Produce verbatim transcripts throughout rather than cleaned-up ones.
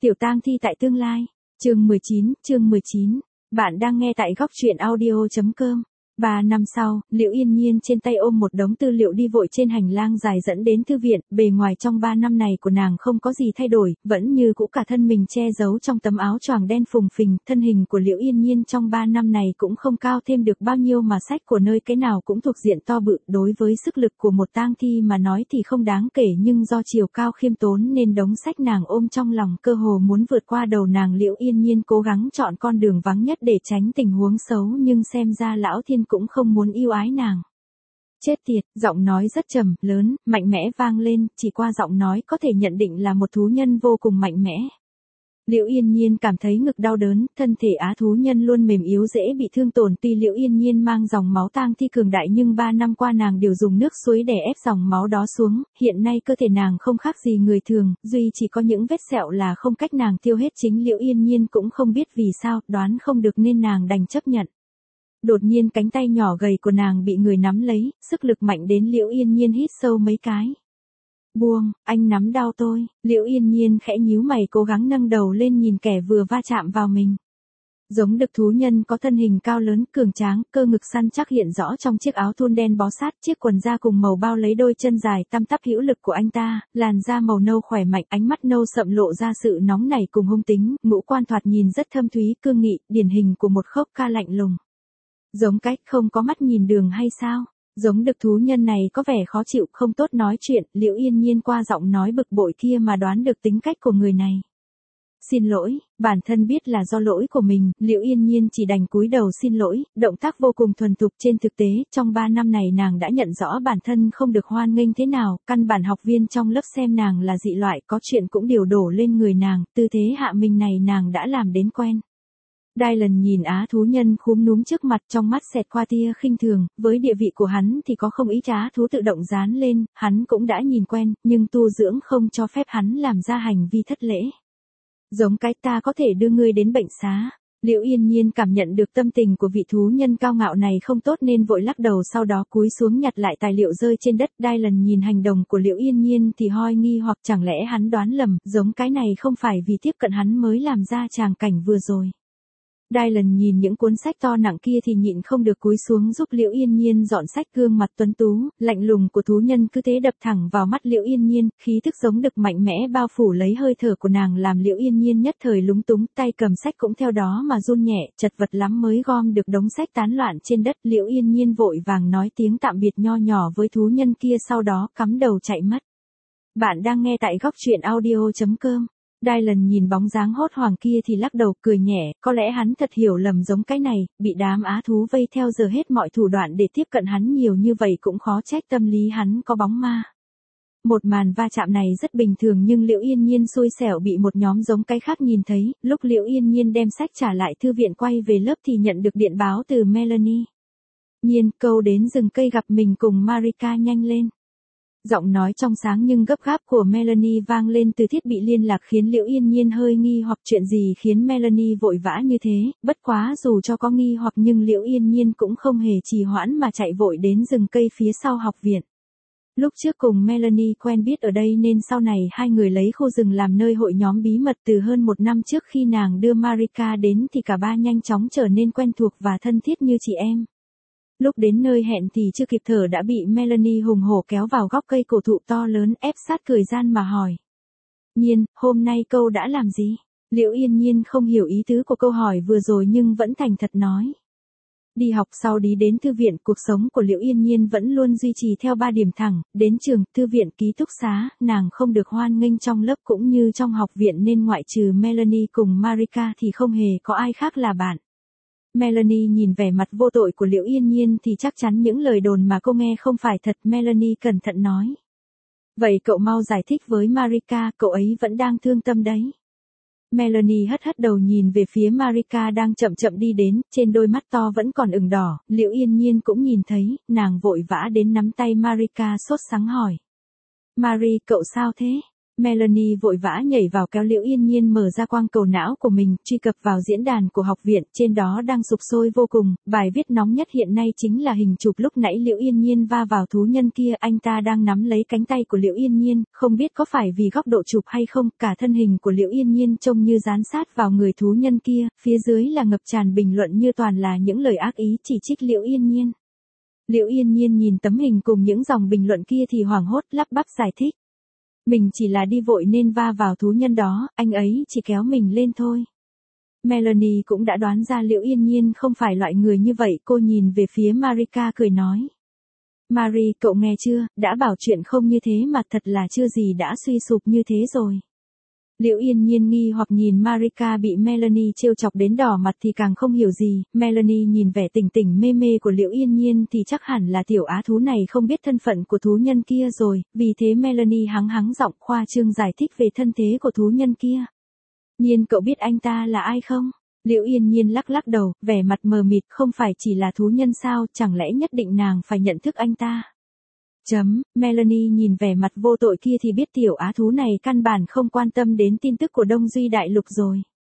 Tiểu tang thi tại tương lai. Chương mười chín, chương mười chín. Bạn đang nghe tại góc truyện audio chấm com. Ba năm sau, Liễu Yên Nhiên trên tay ôm một đống tư liệu đi vội trên hành lang dài dẫn đến thư viện, bề ngoài trong ba năm này của nàng không có gì thay đổi, vẫn như cũ cả thân mình che giấu trong tấm áo choàng đen phùng phình, thân hình của Liễu Yên Nhiên trong ba năm này cũng không cao thêm được bao nhiêu mà sách của nơi cái nào cũng thuộc diện to bự, đối với sức lực của một tang thi mà nói thì không đáng kể nhưng do chiều cao khiêm tốn nên đống sách nàng ôm trong lòng cơ hồ muốn vượt qua đầu nàng. Liễu Yên Nhiên cố gắng chọn con đường vắng nhất để tránh tình huống xấu nhưng xem ra lão thiên cũng không muốn yêu ái nàng. Chết tiệt, giọng nói rất trầm, lớn, mạnh mẽ vang lên, chỉ qua giọng nói có thể nhận định là một thú nhân vô cùng mạnh mẽ. Liễu Yên Nhiên cảm thấy ngực đau đớn, thân thể á thú nhân luôn mềm yếu dễ bị thương tổn. Tuy Liễu Yên Nhiên mang dòng máu tang thi cường đại nhưng ba năm qua nàng đều dùng nước suối để ép dòng máu đó xuống, hiện nay cơ thể nàng không khác gì người thường, duy chỉ có những vết sẹo là không cách nàng tiêu hết. Chính Liễu Yên Nhiên cũng không biết vì sao, đoán không được nên nàng đành chấp nhận. Đột nhiên cánh tay nhỏ gầy của nàng bị người nắm lấy, sức lực mạnh đến Liễu Yên Nhiên hít sâu mấy cái. Buông, anh nắm đau tôi. Liễu Yên Nhiên khẽ nhíu mày cố gắng nâng đầu lên nhìn kẻ vừa va chạm vào mình. Giống đực thú nhân có thân hình cao lớn, cường tráng, cơ ngực săn chắc hiện rõ trong chiếc áo thun đen bó sát, chiếc quần da cùng màu bao lấy đôi chân dài tăm tắp hữu lực của anh ta, làn da màu nâu khỏe mạnh, ánh mắt nâu sậm lộ ra sự nóng nảy cùng hung tính, ngũ quan thoạt nhìn rất thâm thúy, cương nghị, điển hình của một khốc ca lạnh lùng. Giống cách không có mắt nhìn đường hay sao? Giống đực thú nhân này có vẻ khó chịu, không tốt nói chuyện. Liễu Yên Nhiên qua giọng nói bực bội kia mà đoán được tính cách của người này. Xin lỗi, bản thân biết là do lỗi của mình, Liễu Yên Nhiên chỉ đành cúi đầu xin lỗi, động tác vô cùng thuần thục. Trên thực tế, trong ba năm này nàng đã nhận rõ bản thân không được hoan nghênh thế nào, căn bản học viên trong lớp xem nàng là dị loại, có chuyện cũng đều đổ lên người nàng, tư thế hạ mình này nàng đã làm đến quen. Dylan nhìn á thú nhân khúm núm trước mặt, trong mắt xẹt qua tia khinh thường, với địa vị của hắn thì có không ít á thú tự động dán lên, hắn cũng đã nhìn quen, nhưng tu dưỡng không cho phép hắn làm ra hành vi thất lễ. Giống cái ta có thể đưa ngươi đến bệnh xá. Liễu Yên Nhiên cảm nhận được tâm tình của vị thú nhân cao ngạo này không tốt nên vội lắc đầu, sau đó cúi xuống nhặt lại tài liệu rơi trên đất. Dylan nhìn hành động của Liễu Yên Nhiên thì hoi nghi, hoặc chẳng lẽ hắn đoán lầm, giống cái này không phải vì tiếp cận hắn mới làm ra tràng cảnh vừa rồi. Dylan nhìn những cuốn sách to nặng kia thì nhịn không được cúi xuống giúp Liễu Yên Nhiên dọn sách. Gương mặt tuấn tú, lạnh lùng của thú nhân cứ thế đập thẳng vào mắt Liễu Yên Nhiên, khí tức giống đực mạnh mẽ bao phủ lấy hơi thở của nàng làm Liễu Yên Nhiên nhất thời lúng túng, tay cầm sách cũng theo đó mà run nhẹ, chật vật lắm mới gom được đống sách tán loạn trên đất. Liễu Yên Nhiên vội vàng nói tiếng tạm biệt nho nhỏ với thú nhân kia, sau đó cắm đầu chạy mất. Bạn đang nghe tại góc truyện audio chấm com. Dylan nhìn bóng dáng hốt hoảng kia thì lắc đầu cười nhẹ, có lẽ hắn thật hiểu lầm giống cái này, bị đám á thú vây theo giờ hết mọi thủ đoạn để tiếp cận hắn nhiều như vậy cũng khó trách tâm lý hắn có bóng ma. Một màn va chạm này rất bình thường nhưng Liễu Yên Nhiên xui xẻo bị một nhóm giống cái khác nhìn thấy, lúc Liễu Yên Nhiên đem sách trả lại thư viện quay về lớp thì nhận được điện báo từ Melanie. Nhiên, câu đến rừng cây gặp mình cùng Marika nhanh lên. Giọng nói trong sáng nhưng gấp gáp của Melanie vang lên từ thiết bị liên lạc khiến Liễu Yên Nhiên hơi nghi hoặc chuyện gì khiến Melanie vội vã như thế, bất quá dù cho có nghi hoặc nhưng Liễu Yên Nhiên cũng không hề trì hoãn mà chạy vội đến rừng cây phía sau học viện. Lúc trước cùng Melanie quen biết ở đây nên sau này hai người lấy khu rừng làm nơi hội nhóm bí mật. Từ hơn một năm trước khi nàng đưa Marika đến thì cả ba nhanh chóng trở nên quen thuộc và thân thiết như chị em. Lúc đến nơi hẹn thì chưa kịp thở đã bị Melanie hùng hổ kéo vào góc cây cổ thụ to lớn, ép sát cười gian mà hỏi. Nhiên, hôm nay câu đã làm gì? Liễu Yên Nhiên không hiểu ý tứ của câu hỏi vừa rồi nhưng vẫn thành thật nói. Đi học, sau đi đến thư viện. Cuộc sống của Liễu Yên Nhiên vẫn luôn duy trì theo ba điểm thẳng, đến trường, thư viện, ký túc xá, nàng không được hoan nghênh trong lớp cũng như trong học viện nên ngoại trừ Melanie cùng Marika thì không hề có ai khác là bạn. Melanie nhìn vẻ mặt vô tội của Liễu Yên Nhiên thì chắc chắn những lời đồn mà cô nghe không phải thật. Melanie cẩn thận nói. Vậy cậu mau giải thích với Marika, cậu ấy vẫn đang thương tâm đấy. Melanie hất hất đầu nhìn về phía Marika đang chậm chậm đi đến, trên đôi mắt to vẫn còn ửng đỏ. Liễu Yên Nhiên cũng nhìn thấy, nàng vội vã đến nắm tay Marika sốt sắng hỏi. Marie, cậu sao thế? Melanie vội vã nhảy vào kéo Liễu Yên Nhiên mở ra quang cầu não của mình, truy cập vào diễn đàn của học viện, trên đó đang sục sôi vô cùng, bài viết nóng nhất hiện nay chính là hình chụp lúc nãy Liễu Yên Nhiên va vào thú nhân kia, anh ta đang nắm lấy cánh tay của Liễu Yên Nhiên, không biết có phải vì góc độ chụp hay không, cả thân hình của Liễu Yên Nhiên trông như dán sát vào người thú nhân kia, phía dưới là ngập tràn bình luận như toàn là những lời ác ý chỉ trích Liễu Yên Nhiên. Liễu Yên Nhiên nhìn tấm hình cùng những dòng bình luận kia thì hoảng hốt lắp bắp giải thích. Mình chỉ là đi vội nên va vào thú nhân đó, anh ấy chỉ kéo mình lên thôi. Melanie cũng đã đoán ra Liễu Yên Nhiên không phải loại người như vậy, cô nhìn về phía Marika cười nói. Marie, cậu nghe chưa, đã bảo chuyện không như thế mà thật là chưa gì đã suy sụp như thế rồi. Liễu Yên Nhiên nghi hoặc nhìn Marika bị Melanie trêu chọc đến đỏ mặt thì càng không hiểu gì, Melanie nhìn vẻ tỉnh tỉnh mê mê của Liễu Yên Nhiên thì chắc hẳn là tiểu á thú này không biết thân phận của thú nhân kia rồi, vì thế Melanie hắng hắng giọng khoa trương giải thích về thân thế của thú nhân kia. Nhiên cậu biết anh ta là ai không? Liễu Yên Nhiên lắc lắc đầu, vẻ mặt mờ mịt, không phải chỉ là thú nhân sao, chẳng lẽ nhất định nàng phải nhận thức anh ta? Chấm, Melanie nhìn vẻ mặt vô tội kia thì biết tiểu á thú này căn bản không quan tâm đến tin tức của Đông Duy Đại Lục rồi.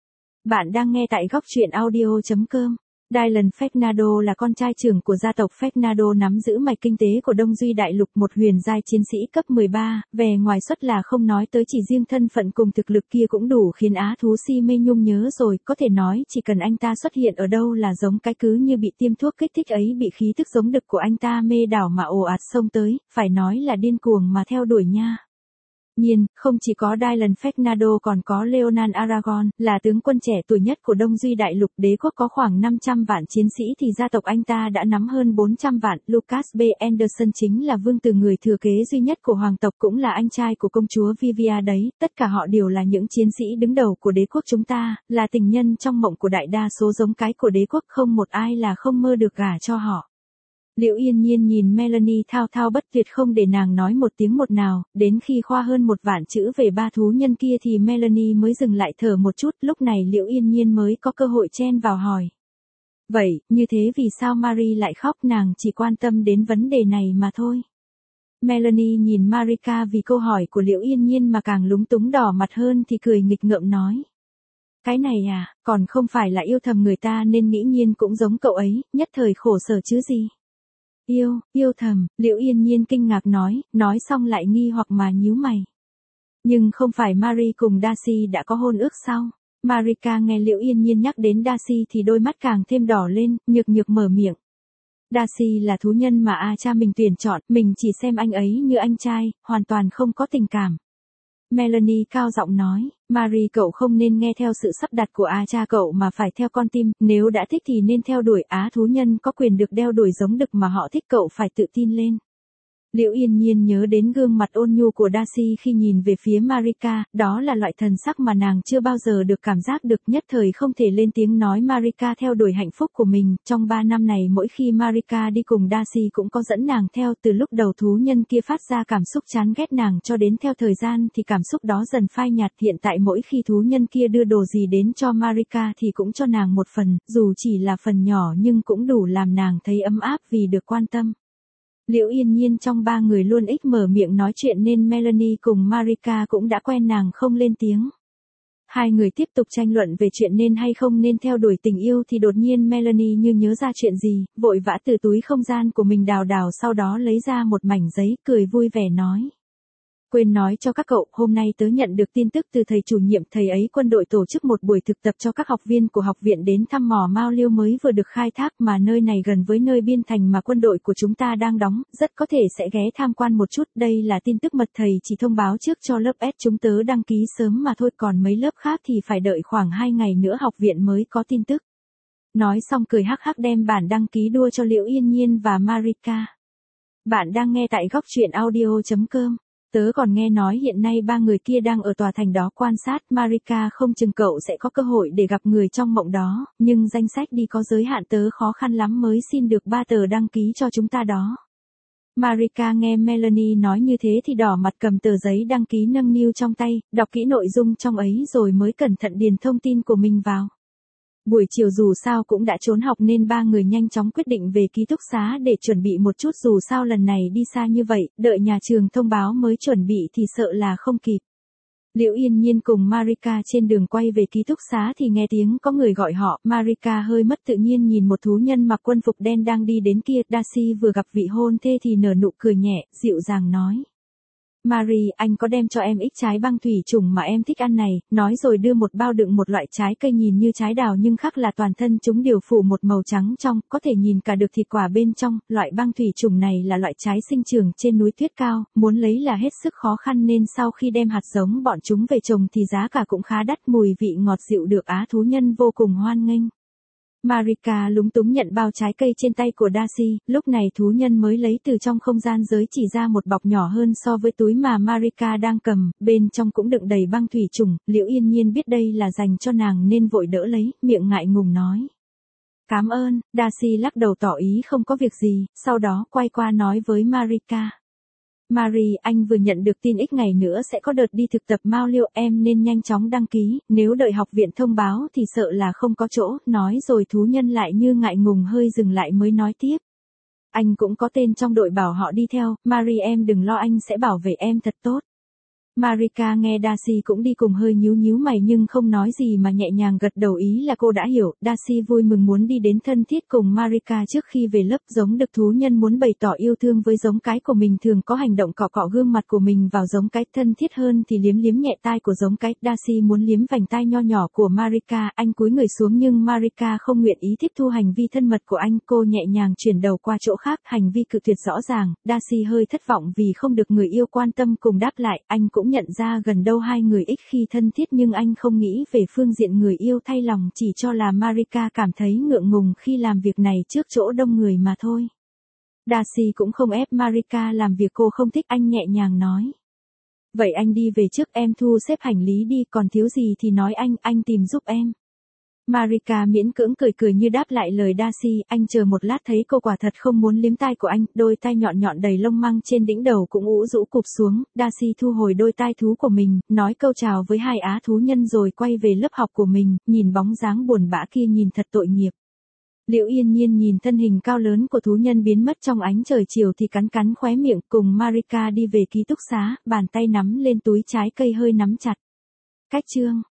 Bạn đang nghe tại góc truyện audio chấm com. Dylan Fernando là con trai trưởng của gia tộc Fernando nắm giữ mạch kinh tế của Đông Duy Đại Lục, một huyền giai chiến sĩ cấp mười ba, vẻ ngoài xuất là không nói tới, chỉ riêng thân phận cùng thực lực kia cũng đủ khiến á thú si mê nhung nhớ rồi, có thể nói chỉ cần anh ta xuất hiện ở đâu là giống cái cứ như bị tiêm thuốc kích thích ấy, bị khí tức giống đực của anh ta mê đảo mà ồ ạt xông tới, phải nói là điên cuồng mà theo đuổi nha. Nhiên, không chỉ có Dylan Fernando còn có Leonan Aragon, là tướng quân trẻ tuổi nhất của Đông Duy Đại Lục, đế quốc có khoảng năm trăm vạn chiến sĩ thì gia tộc anh ta đã nắm hơn bốn trăm vạn. Lucas B. Anderson chính là vương tử người thừa kế duy nhất của hoàng tộc, cũng là anh trai của công chúa Vivia đấy, tất cả họ đều là những chiến sĩ đứng đầu của đế quốc chúng ta, là tình nhân trong mộng của đại đa số giống cái của đế quốc, không một ai là không mơ được gả cho họ. Liễu Yên Nhiên nhìn Melanie thao thao bất tuyệt không để nàng nói một tiếng một nào, đến khi khoa hơn một vạn chữ về ba thú nhân kia thì Melanie mới dừng lại thở một chút, lúc này Liễu Yên Nhiên mới có cơ hội chen vào hỏi. Vậy, như thế vì sao Marie lại khóc, nàng chỉ quan tâm đến vấn đề này mà thôi. Melanie nhìn Marika vì câu hỏi của Liễu Yên Nhiên mà càng lúng túng đỏ mặt hơn thì cười nghịch ngợm nói. Cái này à, còn không phải là yêu thầm người ta nên nghĩ Nhiên cũng giống cậu ấy, nhất thời khổ sở chứ gì. Yêu, yêu thầm, Liễu Yên Nhiên kinh ngạc nói, nói xong lại nghi hoặc mà nhíu mày. Nhưng không phải Marie cùng Darcy đã có hôn ước sao? Marika nghe Liễu Yên Nhiên nhắc đến Darcy thì đôi mắt càng thêm đỏ lên, nhược nhược mở miệng. Darcy là thú nhân mà A cha mình tuyển chọn, mình chỉ xem anh ấy như anh trai, hoàn toàn không có tình cảm. Melanie cao giọng nói, Marie cậu không nên nghe theo sự sắp đặt của A cha cậu mà phải theo con tim, nếu đã thích thì nên theo đuổi, á thú nhân có quyền được đeo đuổi giống đực mà họ thích, cậu phải tự tin lên. Liễu Yên Nhiên nhớ đến gương mặt ôn nhu của Darcy khi nhìn về phía Marika, đó là loại thần sắc mà nàng chưa bao giờ được cảm giác được, nhất thời không thể lên tiếng nói Marika theo đuổi hạnh phúc của mình. Trong ba năm này mỗi khi Marika đi cùng Darcy cũng có dẫn nàng theo, từ lúc đầu thú nhân kia phát ra cảm xúc chán ghét nàng cho đến theo thời gian thì cảm xúc đó dần phai nhạt, hiện tại mỗi khi thú nhân kia đưa đồ gì đến cho Marika thì cũng cho nàng một phần, dù chỉ là phần nhỏ nhưng cũng đủ làm nàng thấy ấm áp vì được quan tâm. Liễu Yên Nhiên trong ba người luôn ít mở miệng nói chuyện nên Melanie cùng Marika cũng đã quen nàng không lên tiếng. Hai người tiếp tục tranh luận về chuyện nên hay không nên theo đuổi tình yêu thì đột nhiên Melanie như nhớ ra chuyện gì, vội vã từ túi không gian của mình đào đào sau đó lấy ra một mảnh giấy, cười vui vẻ nói. Quên nói cho các cậu, hôm nay tớ nhận được tin tức từ thầy chủ nhiệm, thầy ấy quân đội tổ chức một buổi thực tập cho các học viên của học viện đến thăm mỏ mao liêu mới vừa được khai thác, mà nơi này gần với nơi biên thành mà quân đội của chúng ta đang đóng, rất có thể sẽ ghé tham quan một chút, đây là tin tức mật thầy chỉ thông báo trước cho lớp S chúng tớ đăng ký sớm mà thôi, còn mấy lớp khác thì phải đợi khoảng hai ngày nữa học viện mới có tin tức. Nói xong cười hắc hắc đem bản đăng ký đua cho Liễu Yên Nhiên và Marika. Bạn đang nghe tại góc truyện audio chấm com. Tớ còn nghe nói hiện nay ba người kia đang ở tòa thành đó quan sát, Marika không chừng cậu sẽ có cơ hội để gặp người trong mộng đó, nhưng danh sách đi có giới hạn, tớ khó khăn lắm mới xin được ba tờ đăng ký cho chúng ta đó. Marika nghe Melanie nói như thế thì đỏ mặt cầm tờ giấy đăng ký nâng niu trong tay, đọc kỹ nội dung trong ấy rồi mới cẩn thận điền thông tin của mình vào. Buổi chiều dù sao cũng đã trốn học nên ba người nhanh chóng quyết định về ký túc xá để chuẩn bị một chút, dù sao lần này đi xa như vậy, đợi nhà trường thông báo mới chuẩn bị thì sợ là không kịp. Liễu Yên Nhiên cùng Marika trên đường quay về ký túc xá thì nghe tiếng có người gọi họ, Marika hơi mất tự nhiên nhìn một thú nhân mặc quân phục đen đang đi đến kia, Darcy vừa gặp vị hôn thê thì nở nụ cười nhẹ, dịu dàng nói. Marie, anh có đem cho em ít trái băng thủy trùng mà em thích ăn này, nói rồi đưa một bao đựng một loại trái cây nhìn như trái đào nhưng khác là toàn thân chúng đều phủ một màu trắng trong, có thể nhìn cả được thịt quả bên trong, loại băng thủy trùng này là loại trái sinh trưởng trên núi tuyết cao, muốn lấy là hết sức khó khăn nên sau khi đem hạt giống bọn chúng về trồng thì giá cả cũng khá đắt, mùi vị ngọt dịu được á thú nhân vô cùng hoan nghênh. Marika lúng túng nhận bao trái cây trên tay của Darcy, lúc này thú nhân mới lấy từ trong không gian giới chỉ ra một bọc nhỏ hơn so với túi mà Marika đang cầm, bên trong cũng đựng đầy băng thủy trùng, Liễu Yên Nhiên biết đây là dành cho nàng nên vội đỡ lấy, miệng ngại ngùng nói. Cảm ơn, Darcy lắc đầu tỏ ý không có việc gì, sau đó quay qua nói với Marika. Marie, anh vừa nhận được tin ít ngày nữa sẽ có đợt đi thực tập Mao Liêu, em nên nhanh chóng đăng ký, nếu đợi học viện thông báo thì sợ là không có chỗ, nói rồi thú nhân lại như ngại ngùng hơi dừng lại mới nói tiếp. Anh cũng có tên trong đội bảo họ đi theo, Marie em đừng lo anh sẽ bảo vệ em thật tốt. Marika nghe Darcy cũng đi cùng hơi nhíu nhíu mày nhưng không nói gì mà nhẹ nhàng gật đầu ý là cô đã hiểu, Darcy vui mừng muốn đi đến thân thiết cùng Marika trước khi về lớp, giống đực thú nhân muốn bày tỏ yêu thương với giống cái của mình thường có hành động cọ cọ gương mặt của mình vào giống cái, thân thiết hơn thì liếm liếm nhẹ tai của giống cái, Darcy muốn liếm vành tai nho nhỏ của Marika, anh cúi người xuống nhưng Marika không nguyện ý tiếp thu hành vi thân mật của anh, cô nhẹ nhàng chuyển đầu qua chỗ khác, hành vi cự tuyệt rõ ràng, Darcy hơi thất vọng vì không được người yêu quan tâm cùng đáp lại, anh cũng nhận ra gần đâu hai người ít khi thân thiết nhưng anh không nghĩ về phương diện người yêu thay lòng, chỉ cho là Marika cảm thấy ngượng ngùng khi làm việc này trước chỗ đông người mà thôi. Darcy cũng không ép Marika làm việc cô không thích, anh nhẹ nhàng nói. Vậy anh đi về trước, em thu xếp hành lý đi, còn thiếu gì thì nói anh, anh tìm giúp em. Marika miễn cưỡng cười cười như đáp lại lời Darcy, anh chờ một lát thấy cô quả thật không muốn liếm tai của anh, đôi tai nhọn nhọn đầy lông măng trên đỉnh đầu cũng ủ rũ cụp xuống, Darcy thu hồi đôi tai thú của mình, nói câu chào với hai á thú nhân rồi quay về lớp học của mình, nhìn bóng dáng buồn bã kia nhìn thật tội nghiệp. Liễu Yên Nhiên nhìn thân hình cao lớn của thú nhân biến mất trong ánh trời chiều thì cắn cắn khóe miệng, cùng Marika đi về ký túc xá, bàn tay nắm lên túi trái cây hơi nắm chặt. Cách chương